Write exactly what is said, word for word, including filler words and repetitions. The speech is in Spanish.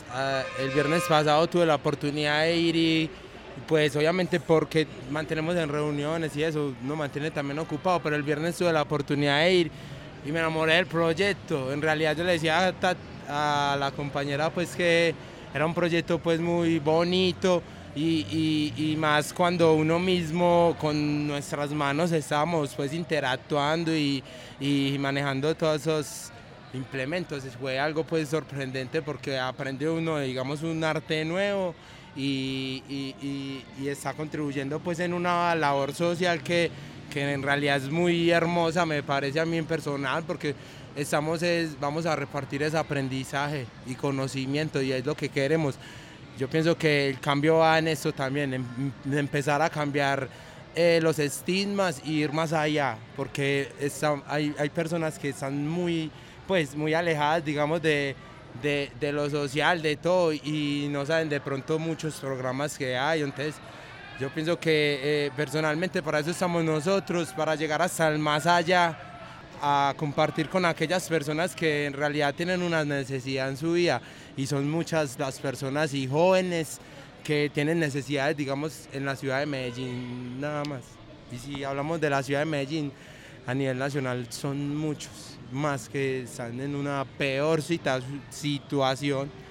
ah, el viernes pasado tuve la oportunidad de ir y pues obviamente porque mantenemos en reuniones y eso, nos mantiene también ocupado, pero el viernes tuve la oportunidad de ir y me enamoré del proyecto. En realidad yo le decía a, Ta- a la compañera pues que era un proyecto pues muy bonito y, y- y más cuando uno mismo con nuestras manos estábamos pues interactuando y, y manejando todos esos implementos. Fue algo pues sorprendente porque aprende uno, digamos, un arte nuevo y, y- y- y está contribuyendo pues en una labor social que, que en realidad es muy hermosa, me parece a mí en personal, porque estamos es, vamos a repartir ese aprendizaje y conocimiento y es lo que queremos. Yo pienso que el cambio va en esto también, en, en empezar a cambiar eh, los estigmas y ir más allá, porque está, hay, hay personas que están muy, pues, muy alejadas, digamos, de, de, de lo social, de todo, y no saben de pronto muchos programas que hay. Entonces, yo pienso que eh, personalmente para eso estamos nosotros, para llegar hasta el más allá, a compartir con aquellas personas que en realidad tienen una necesidad en su vida y son muchas las personas y jóvenes que tienen necesidades, digamos, en la ciudad de Medellín nada más. Y si hablamos de la ciudad de Medellín, a nivel nacional son muchos más que están en una peor cita- situación